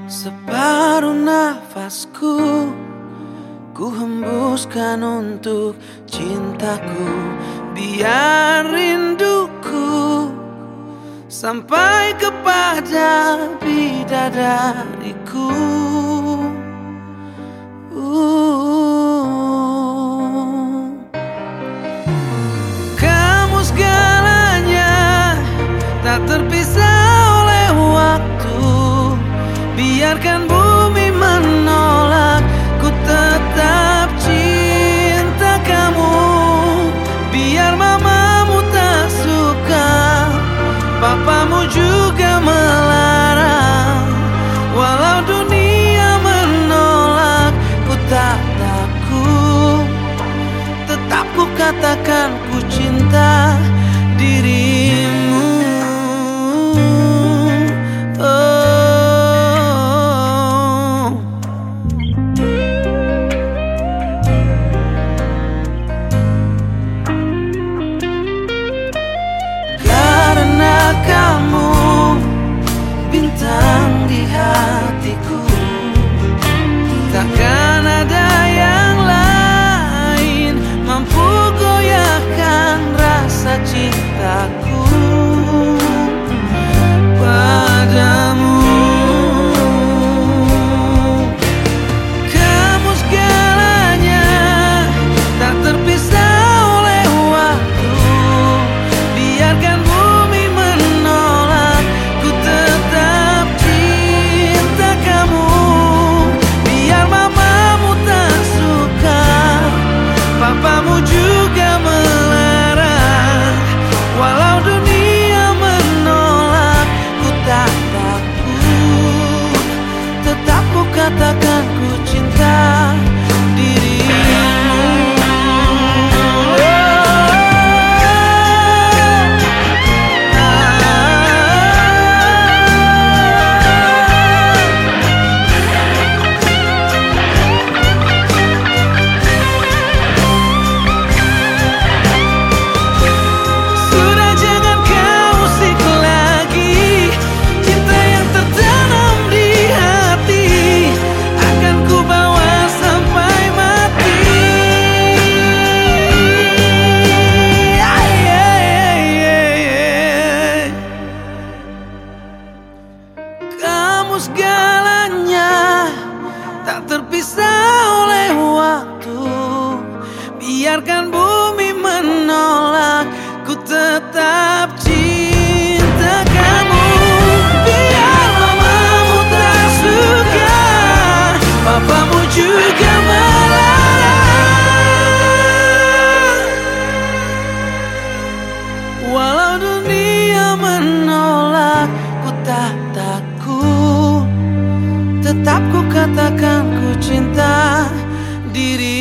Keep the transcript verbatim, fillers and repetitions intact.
Separuh nafasku ku hembuskan untuk cintaku, biar rinduku sampai kepada bidadariku. uh. Kamu segalanya, tak terpisah oleh waktu. Biarkan bumi menolak, ku tetap cinta kamu. Biar mamamu tak suka, papamu juga melarang. Walau dunia menolak, ku tak takut. Tetap ku katakan ku cinta dirimu. Kamu bintang di hatiku, takkan ada yang lain mampu goyahkan rasa cintaku padamu. Kamu segalanya, tak terpisah oleh waktu. Biarkan papamu juga melarang. Walau dunia menolak, ku tak takut. Tetap ku katakan ku cinta dirimu. Segalanya, tak terpisah oleh waktu. Biarkan bumi menolak, ku tetap cinta kamu. Biar mamamu tak suka, papamu juga melarang. Walau dunia menolak, ku tak takut. Tetap ku katakan ku cinta diri.